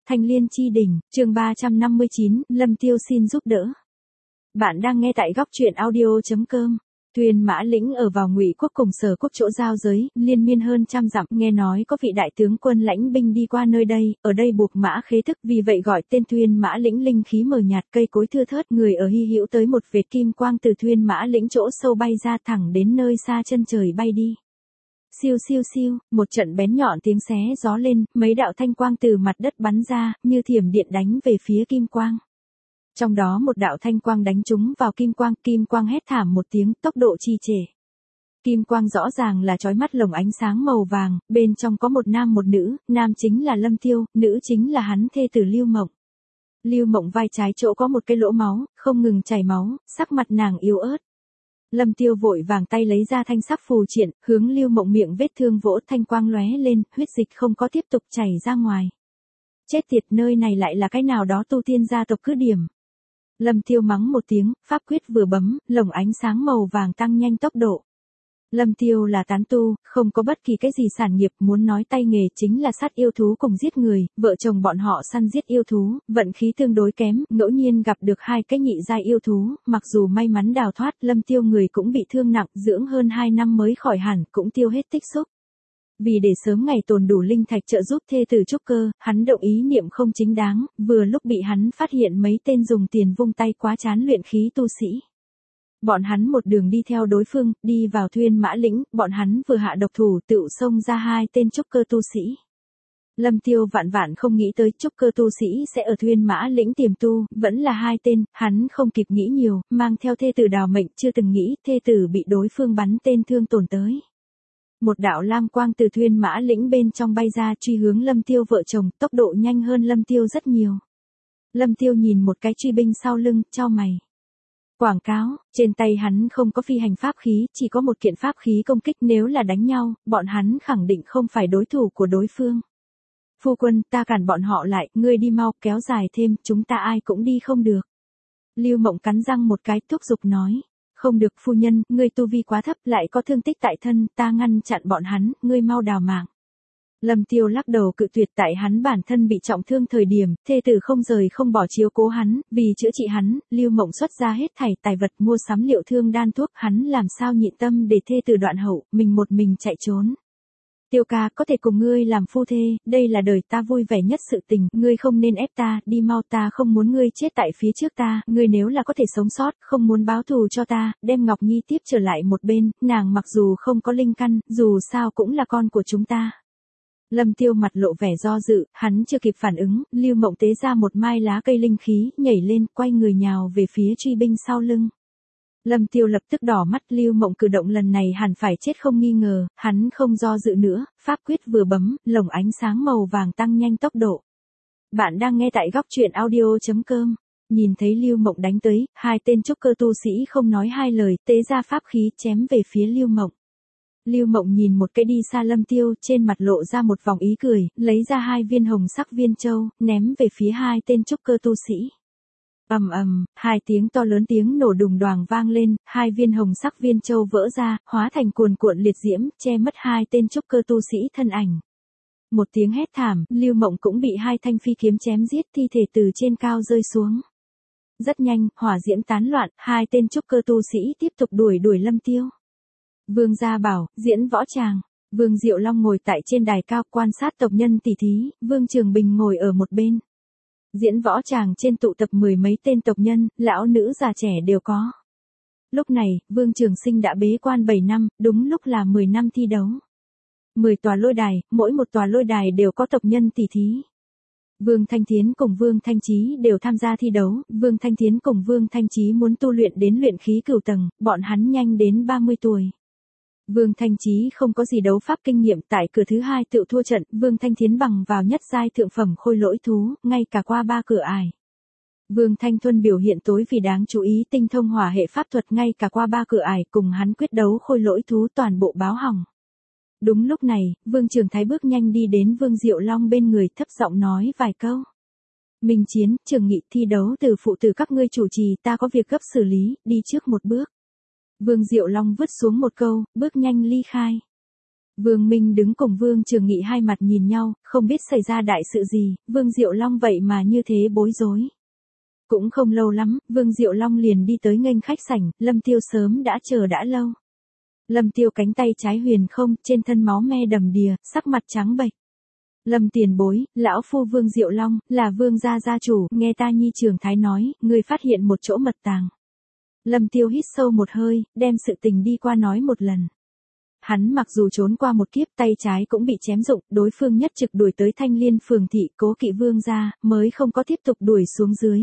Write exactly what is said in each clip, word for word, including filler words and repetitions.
Thanh Liên Chi Đỉnh, chương ba trăm năm mươi chín, Lâm Tiêu xin giúp đỡ. Bạn đang nghe tại góc truyện audio chấm com. Thuyền Mã Lĩnh ở vào Ngụy quốc cùng Sở quốc chỗ giao giới, liên miên hơn trăm dặm, nghe nói có vị đại tướng quân lãnh binh đi qua nơi đây, ở đây buộc mã khế thức, vì vậy gọi tên Thuyền Mã Lĩnh. Linh khí mờ nhạt, cây cối thưa thớt, người ở hy hữu, tới một vệt kim quang từ Thuyền Mã Lĩnh chỗ sâu bay ra, thẳng đến nơi xa chân trời bay đi. Siêu siêu siêu, một trận bén nhọn tiếng xé gió lên, mấy đạo thanh quang từ mặt đất bắn ra, như thiểm điện đánh về phía kim quang. Trong đó một đạo thanh quang đánh trúng vào kim quang, kim quang hét thảm một tiếng, tốc độ trì trệ. Kim quang rõ ràng là chói mắt lồng ánh sáng màu vàng, bên trong có một nam một nữ, nam chính là Lâm Tiêu, nữ chính là hắn thê tử Lưu Mộng. Lưu Mộng vai trái chỗ có một cái lỗ máu, không ngừng chảy máu, sắc mặt nàng yếu ớt. Lâm Tiêu vội vàng tay lấy ra thanh sắc phù triện, hướng Lưu Mộng miệng vết thương vỗ, thanh quang lóe lên, huyết dịch không có tiếp tục chảy ra ngoài. Chết tiệt, nơi này lại là cái nào đó tu tiên gia tộc cứ điểm. Lâm Tiêu mắng một tiếng, pháp quyết vừa bấm, lồng ánh sáng màu vàng tăng nhanh tốc độ. Lâm Tiêu là tán tu, không có bất kỳ cái gì sản nghiệp, muốn nói tay nghề chính là sát yêu thú cùng giết người, vợ chồng bọn họ săn giết yêu thú, vận khí tương đối kém, ngẫu nhiên gặp được hai cái nhị giai yêu thú, mặc dù may mắn đào thoát, Lâm Tiêu người cũng bị thương nặng, dưỡng hơn hai năm mới khỏi hẳn, cũng tiêu hết tích xúc. Vì để sớm ngày tồn đủ linh thạch trợ giúp thê tử trúc cơ, hắn động ý niệm không chính đáng, vừa lúc bị hắn phát hiện mấy tên dùng tiền vung tay quá chán luyện khí tu sĩ. Bọn hắn một đường đi theo đối phương, đi vào Thuyền Mã Lĩnh, bọn hắn vừa hạ độc thủ tựu xông ra hai tên trúc cơ tu sĩ. Lâm Tiêu vạn vạn không nghĩ tới trúc cơ tu sĩ sẽ ở Thuyền Mã Lĩnh tiềm tu, vẫn là hai tên, hắn không kịp nghĩ nhiều, mang theo thê tử đào mệnh, chưa từng nghĩ thê tử bị đối phương bắn tên thương tổn tới. Một đạo lam quang từ Thuyền Mã Lĩnh bên trong bay ra, truy hướng Lâm Tiêu vợ chồng, tốc độ nhanh hơn Lâm Tiêu rất nhiều. Lâm Tiêu nhìn một cái truy binh sau lưng, chau mày. Quảng cáo, trên tay hắn không có phi hành pháp khí, chỉ có một kiện pháp khí công kích, nếu là đánh nhau, bọn hắn khẳng định không phải đối thủ của đối phương. Phu quân, ta cản bọn họ lại, ngươi đi mau, kéo dài thêm, chúng ta ai cũng đi không được. Lưu Mộng cắn răng một cái, thúc giục nói. Không được phu nhân, ngươi tu vi quá thấp, lại có thương tích tại thân, ta ngăn chặn bọn hắn, ngươi mau đào mạng. Lâm Tiêu lắc đầu cự tuyệt, tại hắn bản thân bị trọng thương thời điểm, thê tử không rời không bỏ chiếu cố hắn, vì chữa trị hắn, Lưu Mộng xuất ra hết thảy tài vật mua sắm liệu thương đan thuốc, hắn làm sao nhịn tâm để thê tử đoạn hậu, mình một mình chạy trốn. Tiêu ca, có thể cùng ngươi làm phu thê, đây là đời ta vui vẻ nhất sự tình, ngươi không nên ép ta, đi mau, ta không muốn ngươi chết tại phía trước ta, ngươi nếu là có thể sống sót, không muốn báo thù cho ta, đem Ngọc Nhi tiếp trở lại một bên, nàng mặc dù không có linh căn, dù sao cũng là con của chúng ta. Lâm Tiêu mặt lộ vẻ do dự, hắn chưa kịp phản ứng, Lưu Mộng tế ra một mai lá cây linh khí, nhảy lên, quay người nhào về phía truy binh sau lưng. Lâm Tiêu lập tức đỏ mắt, Lưu Mộng cử động lần này hẳn phải chết không nghi ngờ, hắn không do dự nữa, pháp quyết vừa bấm, lồng ánh sáng màu vàng tăng nhanh tốc độ. Bạn đang nghe tại góc truyện audio chấm com. Nhìn thấy Lưu Mộng đánh tới, hai tên trúc cơ tu sĩ không nói hai lời, tế ra pháp khí chém về phía Lưu Mộng. Lưu Mộng nhìn một cái đi xa Lâm Tiêu, trên mặt lộ ra một vòng ý cười, lấy ra hai viên hồng sắc viên châu, ném về phía hai tên trúc cơ tu sĩ. Ầm ầm, hai tiếng to lớn tiếng nổ đùng đoàng vang lên, hai viên hồng sắc viên châu vỡ ra, hóa thành cuồn cuộn liệt diễm, che mất hai tên trúc cơ tu sĩ thân ảnh. Một tiếng hét thảm, Lưu Mộng cũng bị hai thanh phi kiếm chém giết, thi thể từ trên cao rơi xuống. Rất nhanh, hỏa diễm tán loạn, hai tên trúc cơ tu sĩ tiếp tục đuổi đuổi Lâm Tiêu. Vương Gia Bảo, diễn võ tràng. Vương Diệu Long ngồi tại trên đài cao quan sát tộc nhân tỷ thí, Vương Trường Bình ngồi ở một bên. Diễn võ tràng trên tụ tập mười mấy tên tộc nhân, lão nữ già trẻ đều có. Lúc này, Vương Trường Sinh đã bế quan bảy năm, đúng lúc là mười năm thi đấu. mười tòa lôi đài, mỗi một tòa lôi đài đều có tộc nhân tỷ thí. Vương Thanh Thiến cùng Vương Thanh Chí đều tham gia thi đấu, Vương Thanh Thiến cùng Vương Thanh Chí muốn tu luyện đến luyện khí cửu tầng, bọn hắn nhanh đến ba mươi tuổi. Vương Thanh Chí không có gì đấu pháp kinh nghiệm, tại cửa thứ hai tự thua trận, Vương Thanh Thiến bằng vào nhất giai thượng phẩm khôi lỗi thú, ngay cả qua ba cửa ải. Vương Thanh Thuân biểu hiện tối vì đáng chú ý, tinh thông hỏa hệ pháp thuật, ngay cả qua ba cửa ải, cùng hắn quyết đấu khôi lỗi thú toàn bộ báo hỏng. Đúng lúc này, Vương Trường Thái bước nhanh đi đến Vương Diệu Long bên người, thấp giọng nói vài câu. Minh Chiến, Trường Nghị, thi đấu từ phụ tử các ngươi chủ trì, ta có việc gấp xử lý, đi trước một bước. Vương Diệu Long vứt xuống một câu, bước nhanh ly khai. Vương Minh đứng cùng Vương Trường Nghị hai mặt nhìn nhau, không biết xảy ra đại sự gì, Vương Diệu Long vậy mà như thế bối rối. Cũng không lâu lắm, Vương Diệu Long liền đi tới nghênh khách sảnh, Lâm Tiêu sớm đã chờ đã lâu. Lâm Tiêu cánh tay trái huyền không, trên thân máu me đầm đìa, sắc mặt trắng bệch. Lâm tiền bối, lão phu Vương Diệu Long, là Vương gia gia chủ, nghe ta nhi trưởng thái nói, người phát hiện một chỗ mật tàng. Lâm Tiêu hít sâu một hơi, đem sự tình đi qua nói một lần. Hắn mặc dù trốn qua một kiếp, tay trái cũng bị chém rụng, đối phương nhất trực đuổi tới Thanh Liên phường thị, cố kỵ Vương gia, mới không có tiếp tục đuổi xuống dưới.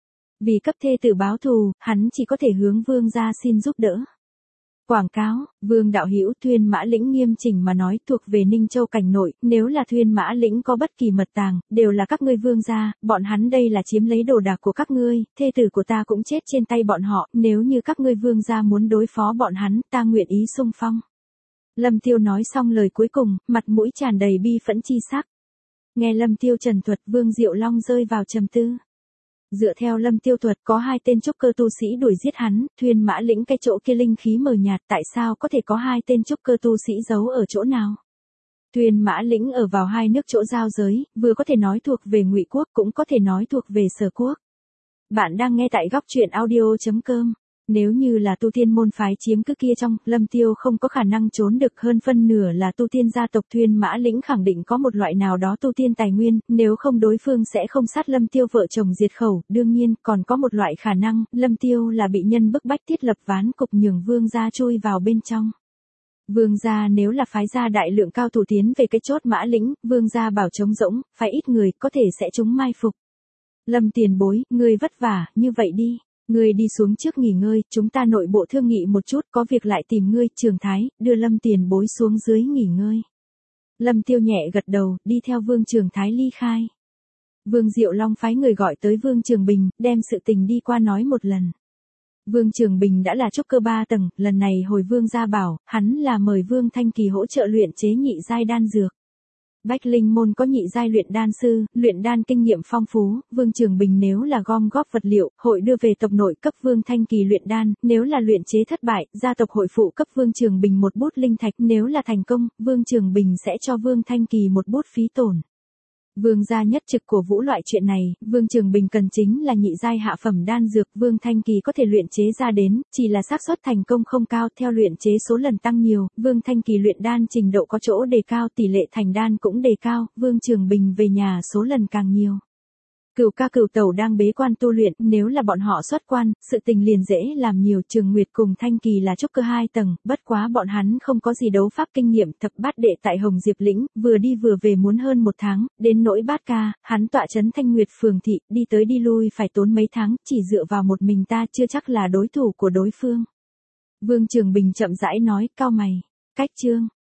Vì cấp thê tử báo thù, hắn chỉ có thể hướng Vương gia xin giúp đỡ. Quảng cáo, Vương đạo hữu Thuyên Mã Lĩnh nghiêm chỉnh mà nói thuộc về Ninh Châu cảnh nội, nếu là Thuyên Mã Lĩnh có bất kỳ mật tàng, đều là các ngươi Vương gia, bọn hắn đây là chiếm lấy đồ đạc của các ngươi, thê tử của ta cũng chết trên tay bọn họ, nếu như các ngươi Vương gia muốn đối phó bọn hắn, ta nguyện ý xung phong. Lâm Tiêu nói xong lời cuối cùng, mặt mũi tràn đầy bi phẫn chi sắc. Nghe Lâm Tiêu trần thuật, Vương Diệu Long rơi vào trầm tư. Dựa theo Lâm Tiêu thuật, có hai tên trúc cơ tu sĩ đuổi giết hắn, Thuyên Mã Lĩnh cái chỗ kia linh khí mờ nhạt, tại sao có thể có hai tên trúc cơ tu sĩ giấu ở chỗ nào? Thuyên Mã Lĩnh ở vào hai nước chỗ giao giới, vừa có thể nói thuộc về Ngụy quốc, cũng có thể nói thuộc về Sở quốc. Bạn đang nghe tại góc truyện audio chấm com. Nếu như là tu tiên môn phái chiếm cứ kia trong, Lâm Tiêu không có khả năng trốn được, hơn phân nửa là tu tiên gia tộc Thuyên Mã Lĩnh khẳng định có một loại nào đó tu tiên tài nguyên, nếu không đối phương sẽ không sát Lâm Tiêu vợ chồng diệt khẩu, đương nhiên, còn có một loại khả năng, Lâm Tiêu là bị nhân bức bách thiết lập ván cục nhường Vương gia chui vào bên trong. Vương gia nếu là phái gia đại lượng cao thủ tiến về cái chốt Mã Lĩnh, Vương gia bảo trống rỗng, phái ít người, có thể sẽ trúng mai phục. Lâm tiền bối, người vất vả, như vậy đi. Ngươi đi xuống trước nghỉ ngơi, chúng ta nội bộ thương nghị một chút, có việc lại tìm ngươi, Trường Thái, đưa Lâm tiền bối xuống dưới nghỉ ngơi. Lâm Tiêu nhẹ gật đầu, đi theo Vương Trường Thái ly khai. Vương Diệu Long phái người gọi tới Vương Trường Bình, đem sự tình đi qua nói một lần. Vương Trường Bình đã là trúc cơ ba tầng, lần này hồi Vương gia bảo, hắn là mời Vương Thanh Kỳ hỗ trợ luyện chế nhị giai đan dược. Bách Linh môn có nhị giai luyện đan sư, luyện đan kinh nghiệm phong phú, Vương Trường Bình nếu là gom góp vật liệu, hội đưa về tộc nội cấp Vương Thanh Kỳ luyện đan, nếu là luyện chế thất bại, gia tộc hội phụ cấp Vương Trường Bình một bút linh thạch, nếu là thành công, Vương Trường Bình sẽ cho Vương Thanh Kỳ một bút phí tổn. Vương gia nhất trực cổ vũ loại chuyện này, Vương Trường Bình cần chính là nhị giai hạ phẩm đan dược, Vương Thanh Kỳ có thể luyện chế ra đến, chỉ là xác suất thành công không cao, theo luyện chế số lần tăng nhiều, Vương Thanh Kỳ luyện đan trình độ có chỗ đề cao, tỷ lệ thành đan cũng đề cao, Vương Trường Bình về nhà số lần càng nhiều. Cửu ca cửu tẩu đang bế quan tu luyện, nếu là bọn họ xuất quan, sự tình liền dễ làm nhiều. Trường Nguyệt cùng Thanh Kỳ là trúc cơ hai tầng, bất quá bọn hắn không có gì đấu pháp kinh nghiệm. Thập bát đệ tại Hồng Diệp Lĩnh, vừa đi vừa về muốn hơn một tháng, đến nỗi bát ca, hắn tọa trấn Thanh Nguyệt phường thị, đi tới đi lui phải tốn mấy tháng, chỉ dựa vào một mình ta chưa chắc là đối thủ của đối phương. Vương Trường Bình chậm rãi nói, cao mày, cách chương.